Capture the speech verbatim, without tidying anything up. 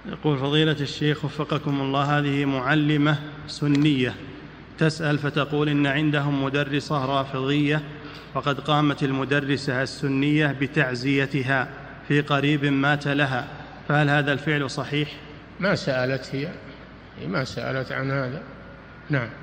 يقول فضيلة الشيخ وفقكم الله، هذه معلمة سنية تسأل فتقول إن عندهم مدرسة رافضية وقد قامت المدرسة السنية بتعزيتها في قريب مات لها، فهل هذا الفعل صحيح؟ ما سألت هي ما سألت عن هذا. نعم.